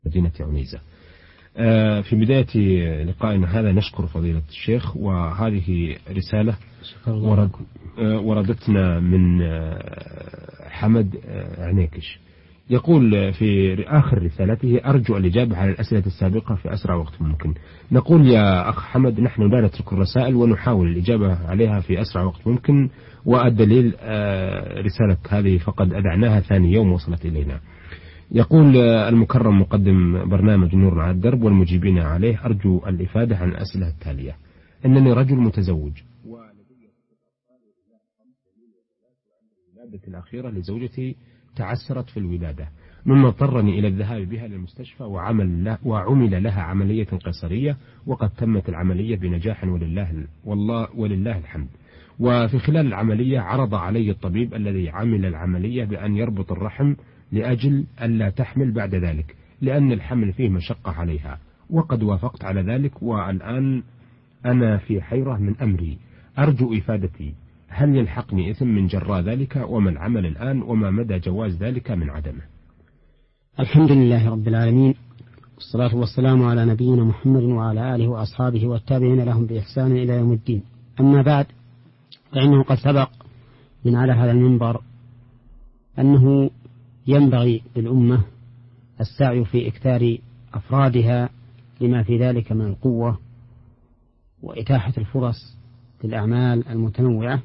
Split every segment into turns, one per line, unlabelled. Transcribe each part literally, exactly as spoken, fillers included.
مدينة عنيزة. في بداية لقائنا هذا نشكر فضيلة الشيخ، وهذه رسالة ورد وردتنا من حمد عنيكش، يقول في آخر رسالته: أرجو الإجابة على الأسئلة السابقة في أسرع وقت ممكن. نقول يا أخ حمد نحن لا نترك الرسائل ونحاول الإجابة عليها في أسرع وقت ممكن، والدليل رسالتك هذه فقد أذعناها ثاني يوم وصلت إلينا. يقول المكرم مقدم برنامج نور على الدرب والمجيبين عليه: أرجو الإفادة عن الأسئلة التالية. إنني رجل متزوج ولدي الولادة الأخيرة لزوجتي تعسرت في الولادة، مما اضطرني إلى الذهاب بها للمستشفى وعمل له وعمل لها عملية قيصرية، وقد تمت العملية بنجاح ولله والله ولله الحمد. وفي خلال العملية عرض علي الطبيب الذي عمل العملية بأن يربط الرحم لأجل ألا تحمل بعد ذلك، لأن الحمل فيه مشقة عليها، وقد وافقت على ذلك، والآن أنا في حيرة من أمري. أرجو إفادتي، هل يلحقني إثم من جراء ذلك؟ وما العمل الآن؟ وما مدى جواز ذلك من عدمه؟
الحمد لله رب العالمين، والصلاة والسلام على نبينا محمد وعلى آله وأصحابه والتابعين لهم بإحسان إلى يوم الدين. أما بعد، فإنه قد سبق من على هذا المنبر أنه ينبغي للأمة السعي في إكثار أفرادها لما في ذلك من القوة وإتاحة الفرص للأعمال المتنوعة.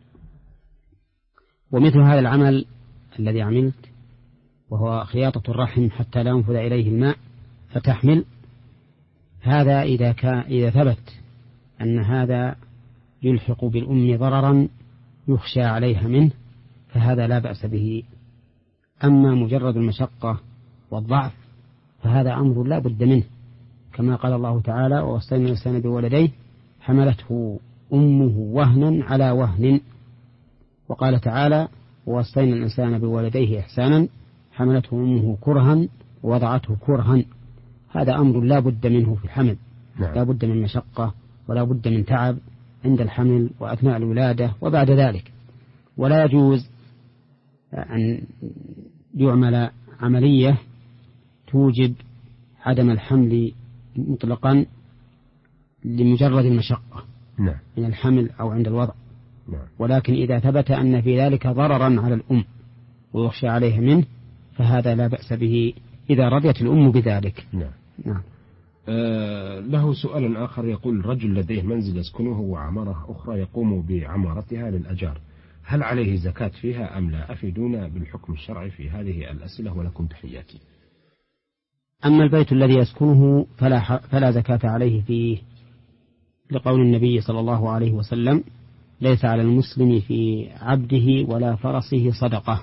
ومثل هذا العمل الذي عملت، وهو خياطة الرحم حتى لا ينفذ إليه الماء فتحمل، هذا إذا كان إذا ثبت أن هذا يلحق بالأم ضررا يخشى عليها منه فهذا لا بأس به. أما مجرد المشقة والضعف فهذا أمر لا بد منه، كما قال الله تعالى: ووصينا الإنسان بولديه حملته أمه وهنا على وهن. وقال تعالى: ووصينا الإنسان بولديه إحسانا حملته أمه كرها ووضعته كرها. هذا أمر لا بد منه في الحمل،
نعم.
لا بد من مشقة ولا بد من تعب عند الحمل وأثناء الولادة وبعد ذلك. ولا يجوز أن يعمل عملية توجب عدم الحمل مطلقا لمجرد المشقة
نعم.
من الحمل أو عند الوضع،
نعم.
ولكن إذا ثبت أن في ذلك ضررا على الأم ويخشى عليها منه فهذا لا بأس به إذا رضيت الأم بذلك.
نعم.
نعم.
آه له سؤال آخر، يقول: رجل لديه منزل يسكنه وعمارة أخرى يقوم بعمارتها للأجار، هل عليه زكاة فيها أم لا؟ أفيدونا بالحكم الشرعي في هذه الأسئلة ولكم تحياتي.
أما البيت الذي يسكنه فلا, فلا زكاة عليه فيه، لقول النبي صلى الله عليه وسلم: ليس على المسلم في عبده ولا فرسه صدقة.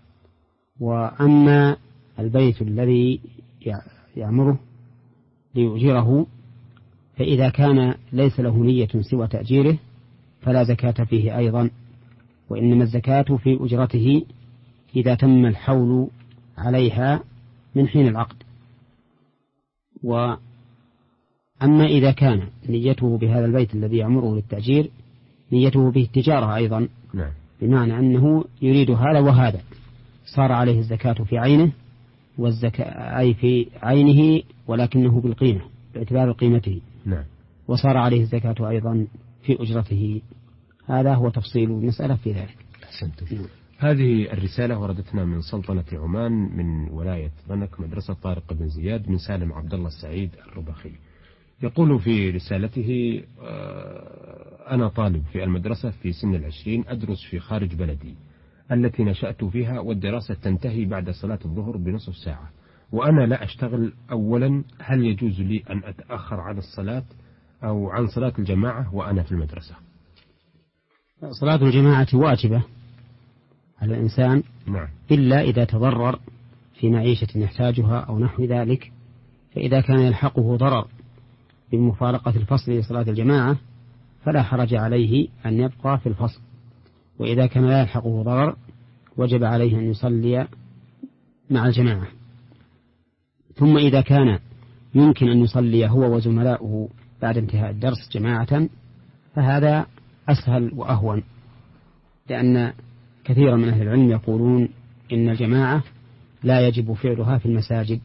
وأما البيت الذي يعمره ليؤجره فإذا كان ليس له نية سوى تأجيره فلا زكاة فيه أيضا، وإنما الزكاة في أجرته إذا تم الحول عليها من حين العقد. وأما إذا كان نيته بهذا البيت الذي يعمره للتأجير نيته به التجارة أيضا،
نعم.
بمعنى أنه يريد هذا وهذا، صار عليه الزكاة في عينه، والزكاة أي في عينه ولكنه بالقيمة باعتبار قيمته،
نعم.
وصار عليه الزكاة أيضا في أجرته. هذا هو تفصيل المسألة في ذلك.
أحسنتم. نعم. هذه الرسالة وردتنا من سلطنة عمان من ولاية ضنك، مدرسة طارق بن زياد، من سالم عبد الله السعيد الربخي. يقول في رسالته: أنا طالب في المدرسة في سن العشرين، أدرس في خارج بلدي التي نشأت فيها، والدراسة تنتهي بعد صلاة الظهر بنصف ساعة، وأنا لا أشتغل. أولا، هل يجوز لي أن أتأخر عن الصلاة أو عن صلاة الجماعة وأنا في المدرسة؟
صلاة الجماعة واجبة على الإنسان،
نعم.
إلا إذا تضرر في معيشة يحتاجها أو نحو ذلك، فإذا كان يلحقه ضرر بمفارقة الفصل لصلاة الجماعة فلا حرج عليه أن يبقى في الفصل، وإذا كان لا يلحقه ضرر وجب عليه أن يصلي مع الجماعة. ثم إذا كان يمكن أن يصلي هو وزملاؤه بعد انتهاء الدرس جماعة فهذا أسهل وأهون، لأن كثيرا من أهل العلم يقولون إن الجماعة لا يجب فعلها في المساجد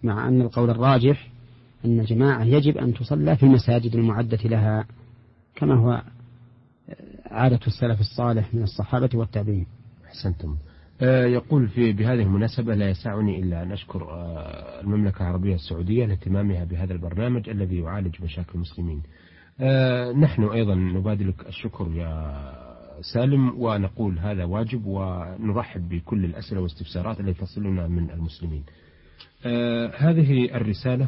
مع أن القول الراجح أن الجماعة يجب أن تصلى في المساجد المعدة لها كما هو عادة السلف الصالح من الصحابة والتابعين.
أحسنتم. آه يقول في بهذه المناسبة لا يسعني إلا أن أشكر آه المملكة العربية السعودية لاهتمامها بهذا البرنامج الذي يعالج مشاكل المسلمين. آه نحن أيضا نبادلك الشكر يا سالم، ونقول هذا واجب، ونرحب بكل الأسئلة والاستفسارات التي تصلنا من المسلمين. آه هذه الرسالة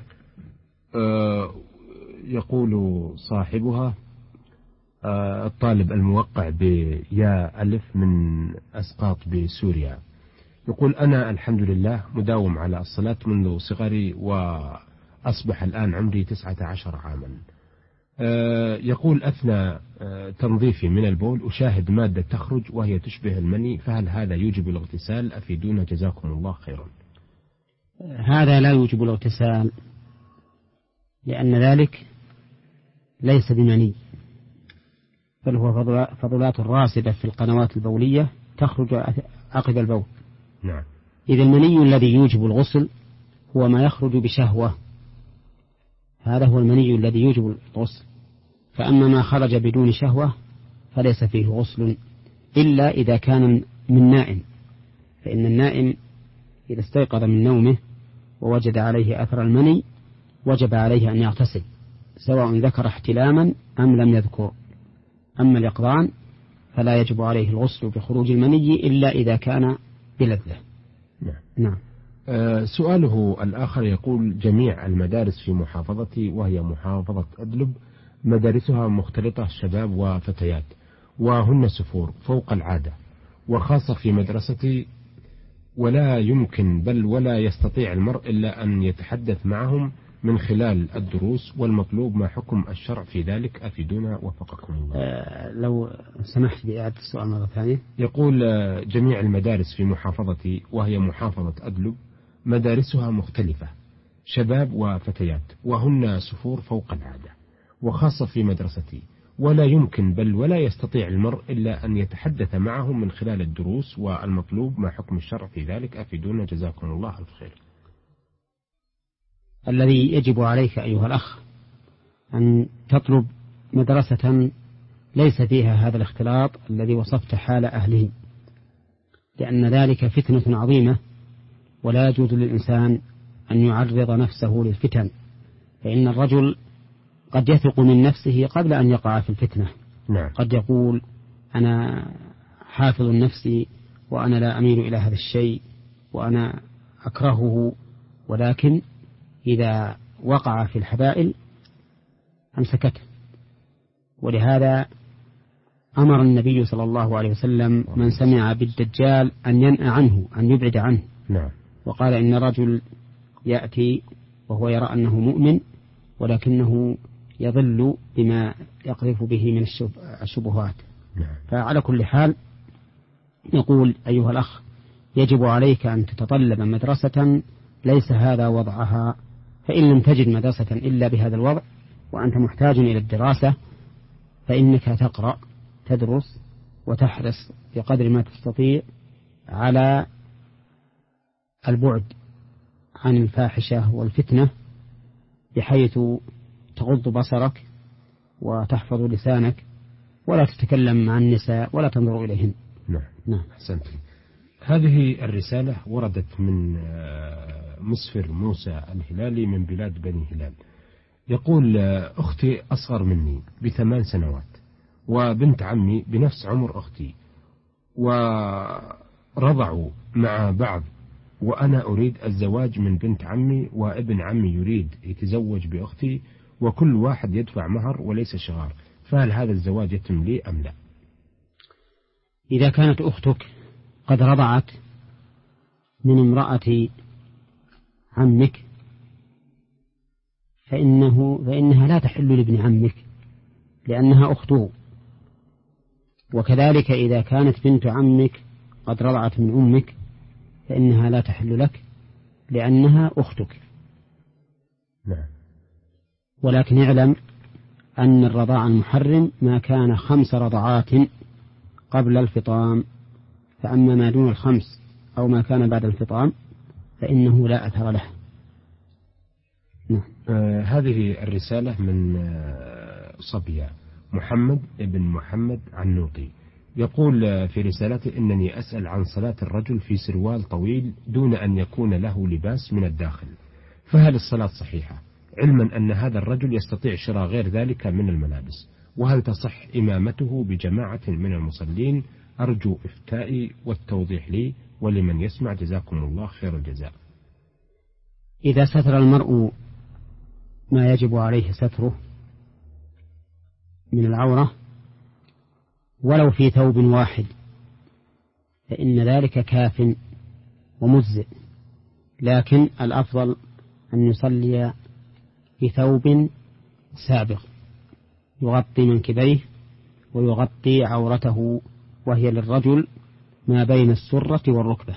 آه يقول صاحبها آه الطالب الموقع بيا ألف من أسقاط بسوريا، يقول أنا الحمد لله مداوم على الصلاة منذ صغري وأصبح الآن عمري تسعة عشر عاما. آه يقول أثناء آه تنظيفي من البول أشاهد مادة تخرج وهي تشبه المني، فهل هذا يوجب الاغتسال؟ أفيدونا جزاكم الله خيرا.
هذا لا يوجب الاغتسال، لأن ذلك ليس بمني، بل هو فضلات راسبة في القنوات البولية تخرج عقب البول.
نعم.
إذا المني الذي يوجب الغسل هو ما يخرج بشهوة، هذا هو المني الذي يوجب الغسل. فأما ما خرج بدون شهوة فليس فيه غسل إلا إذا كان من نائم، فإن النائم إذا استيقظ من نومه ووجد عليه أثر المني وجب عليه أن يغتسل، سواء ذكر احتلاما أم لم يذكر. أما اليقظان فلا يجب عليه الغسل بخروج المني إلا إذا كان بلذة.
نعم.
نعم.
آه سؤاله الآخر يقول جميع المدارس في محافظتي وهي محافظة أدلب مدارسها مختلطة شباب وفتيات، وهن سفور فوق العادة، وخاصة في مدرستي ولا يمكن بل ولا يستطيع المرء إلا أن يتحدث معهم من خلال الدروس، والمطلوب ما حكم الشرع في ذلك؟ أفيدونا وفقكم الله.
آه لو سمحت بإعادة السؤال مرة ثانية.
يقول آه جميع المدارس في محافظتي وهي محافظة أدلب مدارسها مختلفة شباب وفتيات، وهن سفور فوق العادة، وخاصة في مدرستي ولا يمكن بل ولا يستطيع المرء إلا أن يتحدث معهم من خلال الدروس، والمطلوب ما حكم الشرع في ذلك؟ أفيدونا جزاكم الله الخير.
الذي يجب عليك أيها الأخ أن تطلب مدرسة ليس فيها هذا الاختلاط الذي وصفت حال أهله، لأن ذلك فتنة عظيمة، ولا يجوز للإنسان أن يعرض نفسه للفتن، فإن الرجل قد يثق من نفسه قبل أن يقع في الفتنة.
نعم.
قد يقول أنا حافظ نفسي وأنا لا أميل إلى هذا الشيء وأنا أكرهه، ولكن إذا وقع في الحبائل أمسكته. ولهذا أمر النبي صلى الله عليه وسلم من سمع بالدجال أن ينأى عنه، أن يبعد عنه.
نعم.
وقال إن رجل يأتي وهو يرى أنه مؤمن ولكنه يضل بما يقذف به من الشبهات.
نعم.
فعلى كل حال نقول أيها الأخ يجب عليك أن تتطلب مدرسة ليس هذا وضعها، فإن لم تجد مدرسة إلا بهذا الوضع وأنت محتاج إلى الدراسة فإنك تقرأ تدرس وتحرص بقدر ما تستطيع على البعد عن الفاحشة والفتنة، بحيث تغض بصرك وتحفظ لسانك ولا تتكلم مع النساء ولا تنظر إليهن.
نعم.
نعم.
أحسنت. هذه الرسالة وردت من مسفر موسى الهلالي من بلاد بني هلال، يقول أختي أصغر مني بثمان سنوات وبنت عمي بنفس عمر أختي، ورضعوا مع بعض، وأنا أريد الزواج من بنت عمي وابن عمي يريد يتزوج بأختي، وكل واحد يدفع مهر وليس شغار، فهل هذا الزواج يتم لي أم لا؟
إذا كانت أختك قد رضعت من امرأة عمك فإنه فإنها لا تحل لابن عمك لأنها أخته، وكذلك إذا كانت بنت عمك قد رضعت من أمك فإنها لا تحل لك لأنها أختك.
نعم.
ولكن اعلم أن الرضاع المحرم ما كان خمس رضعات قبل الفطام، فأما ما دون الخمس أو ما كان بعد الفطام فإنه لا أثر له. نعم.
آه هذه الرسالة من آه صبية محمد ابن محمد عنوطي، يقول آه في رسالته: إنني أسأل عن صلاة الرجل في سروال طويل دون أن يكون له لباس من الداخل، فهل الصلاة صحيحة، علما أن هذا الرجل يستطيع شراء غير ذلك من الملابس، وهل تصح إمامته بجماعة من المصلين؟ أرجو إفتائي والتوضيح لي ولمن يسمع، جزاكم الله خير الجزاء.
إذا ستر المرء ما يجب عليه ستره من العورة ولو في ثوب واحد فإن ذلك كاف ومجزئ، لكن الأفضل أن يصلي بثوب سابق يغطي منكبيه ويغطي عورته، وهي للرجل ما بين السرة والركبة.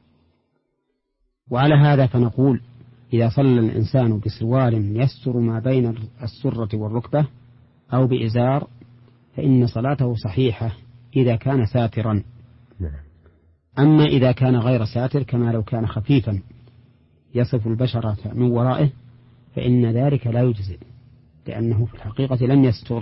وعلى هذا فنقول: إذا صلى الإنسان بسروال يستر ما بين السرة والركبة أو بإزار فإن صلاته صحيحة إذا كان ساترا. أما إذا كان غير ساتر كما لو كان خفيفا يصف البشرة من ورائه فإن ذلك لا يجزئ، لأنه في الحقيقة لم يستر.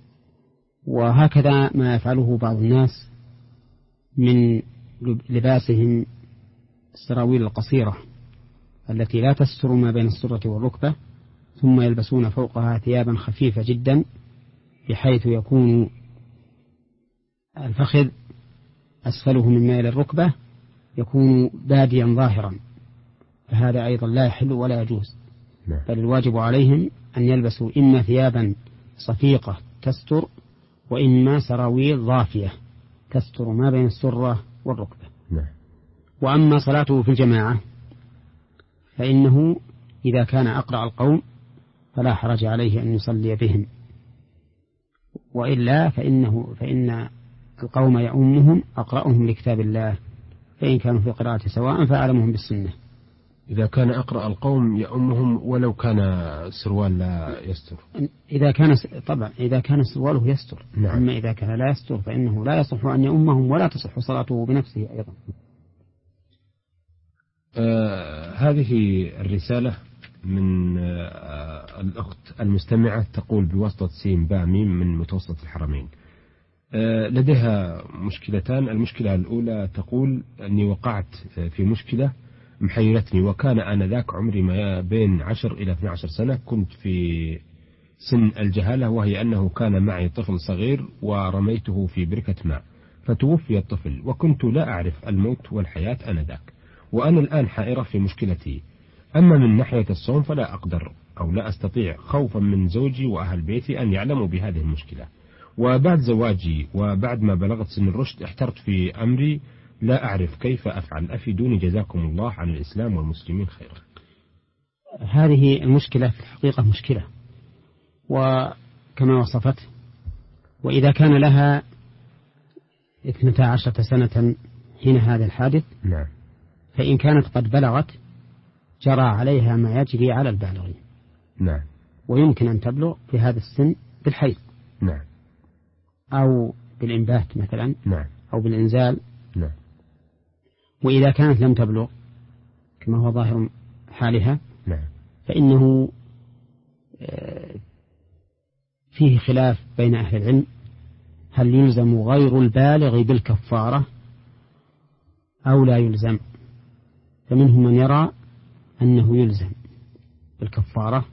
وهكذا ما يفعله بعض الناس من لباسهم السراويل القصيرة التي لا تستر ما بين السرة والركبة، ثم يلبسون فوقها ثيابا خفيفة جدا بحيث يكون الفخذ أسفله من ميل الركبة يكون باديا ظاهرا، فهذا أيضا لا يحل ولا يجوز. بل الواجب عليهم أن يلبسوا إما ثيابا صفيقة تستر وإما سراويل ضافية تستر ما بين السرة والركبة. وأما صلاته في الجماعة فإنه إذا كان أقرأ القوم فلا حرج عليه أن يصلي بهم، وإلا فإنه فإن القوم يؤمهم أقرأهم لكتاب الله، فإن كانوا في قراءة سواء فأعلمهم بالسنة.
إذا كان أقرأ القوم يؤمهم ولو كان سروال لا يستر.
إذا كان طبعا إذا كان سرواله يستر.
نعم.
أما إذا كان لا يستر فإنه لا يصح أن يؤمهم ولا تصح صلاته بنفسه أيضا.
آه هذه الرسالة من آه الأخت المستمعة تقول بواسطة سين باميم من متوسط الحرمين. آه لديها مشكلتان. المشكلة الأولى تقول أني وقعت في مشكلة محيرتني، وكان آنذاك عمري ما بين عشر إلى اثني عشر سنة، كنت في سن الجهالة، وهي أنه كان معي طفل صغير ورميته في بركة ماء فتوفي الطفل، وكنت لا أعرف الموت والحياة آنذاك، وأنا الآن حائرة في مشكلتي. أما من ناحية الصوم فلا أقدر أو لا أستطيع خوفا من زوجي وأهل بيتي أن يعلموا بهذه المشكلة، وبعد زواجي وبعد ما بلغت سن الرشد احترت في أمري لا أعرف كيف أفعل، أفيدوني جزاكم الله عن الإسلام والمسلمين خيرا.
هذه المشكلة في الحقيقة مشكلة وكما وصفت، وإذا كان لها اثنتا عشرة سنة حين هذا الحادث
نعم.
فإن كانت قد بلغت جرى عليها ما يجري على البالغين.
نعم.
ويمكن أن تبلغ في هذا السن بالحيض.
نعم.
أو بالإنبات مثلا.
نعم.
أو بالإنزال.
نعم.
وإذا كانت لم تبلغ كما هو ظاهر حالها
نعم.
فإنه فيه خلاف بين أهل العلم هل يلزم غير البالغ بالكفارة أو لا يلزم. فمنهم من يرى أنه يلزم بالكفارة،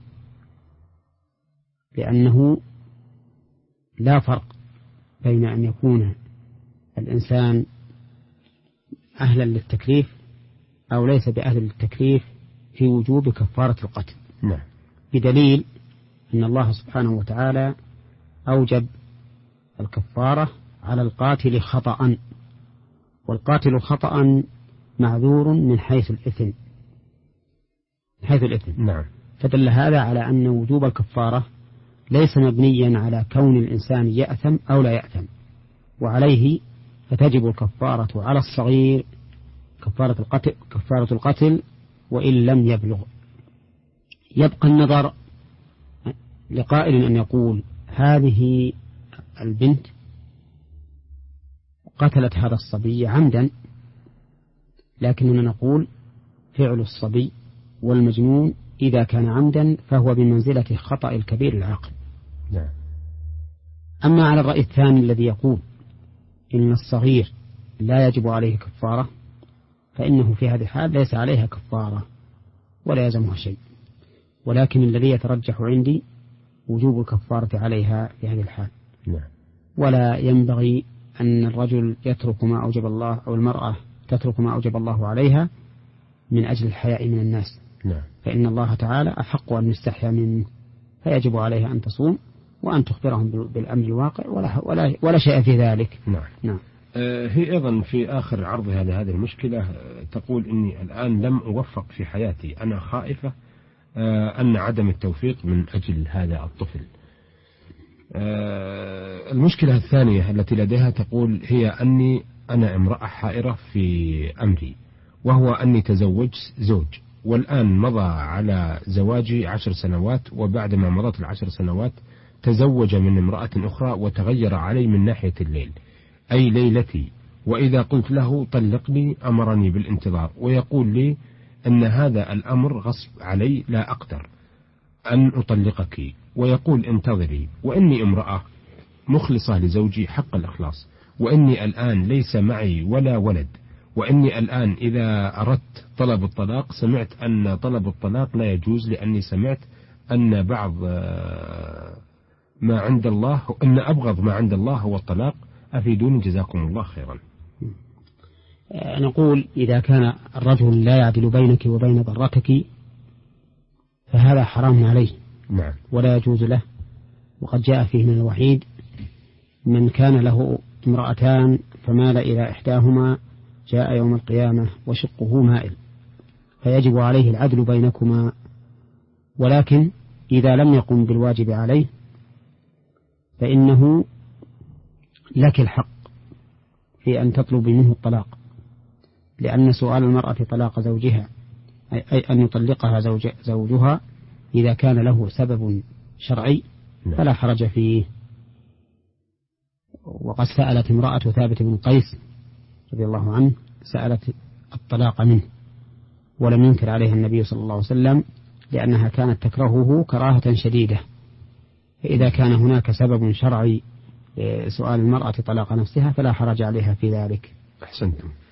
لأنه لا فرق بين أن يكون الإنسان أهلا للتكليف أو ليس بأهل للتكليف في وجوب كفارة القتل.
نعم.
بدليل أن الله سبحانه وتعالى أوجب الكفارة على القاتل خطأ، والقاتل خطأ معذور من حيث الإثم من حيث الإثم.
نعم.
فدل هذا على أن وجوب الكفارة ليس مبنيا على كون الإنسان يأثم أو لا يأثم، وعليه فتجب الكفارة على الصغير كفارة القتل, كفارة القتل وإن لم يبلغ. يبقى النظر لقائل أن يقول هذه البنت قتلت هذا الصبي عمدا، لكننا نقول فعل الصبي والمجنون إذا كان عمدا فهو بمنزلة خطأ الكبير العاقل.
نعم.
أما على الرأي الثاني الذي يقول إن الصغير لا يجب عليه كفارة، فإنه في هذه الحال ليس عليها كفارة ولا يلزمها شيء، ولكن الذي يترجح عندي وجوب الكفارة عليها في هذه الحال.
نعم.
ولا ينبغي أن الرجل يترك ما أوجب الله أو المرأة تترك ما أوجب الله عليها من أجل الحياء من الناس.
نعم.
فإن الله تعالى أحق أن يستحيا منه، فيجب عليها أن تصوم وأن تخبرهم بالأمر الواقع ولا, ولا, ولا شيء في ذلك.
نعم.
نعم.
هي أيضا في آخر عرضها لهذه المشكلة تقول إني الآن لم أوفق في حياتي، أنا خائفة أن عدم التوفيق من أجل هذا الطفل. المشكلة الثانية التي لديها تقول هي أني أنا امرأة حائرة في أمري، وهو أني تزوجت زوج، والآن مضى على زواجي عشر سنوات، وبعدما مضت العشر سنوات تزوج من امرأة أخرى وتغير علي من ناحية الليل، أي ليلتي، وإذا قلت له طلقني أمرني بالانتظار، ويقول لي أن هذا الأمر غصب علي لا أقدر أن أطلقك، ويقول انتظري، وإني امرأة مخلصة لزوجي حق الإخلاص، وإني الآن ليس معي ولا ولد، وإني الآن إذا أردت طلب الطلاق سمعت أن طلب الطلاق لا يجوز، لأني سمعت أن بعض ما عند الله أن أبغض ما عند الله هو الطلاق، أفيدوني جزاكم الله خيرا.
نقول إذا كان الرجل لا يعدل بينك وبين ضرتك فهذا حرام عليه.
نعم.
ولا يجوز له، وقد جاء فيه من الوحيد من كان له امرأتان فمال إلى إحداهما جاء يوم القيامة وشقه مائل، فيجب عليه العدل بينكما، ولكن إذا لم يقم بالواجب عليه فإنه لك الحق في أن تطلب منه الطلاق، لأن سؤال المرأة طلاق زوجها أي أن يطلقها زوج زوجها إذا كان له سبب شرعي فلا حرج فيه. وقد سألت امرأة ثابت بن قيس رضي الله عنه سألت الطلاق منه، ولم ينكر عليها النبي صلى الله عليه وسلم، لأنها كانت تكرهه كراهة شديدة. فإذا كان هناك سبب شرعي لسؤال المرأة طلاق نفسها فلا حرج عليها في ذلك.
أحسنتم.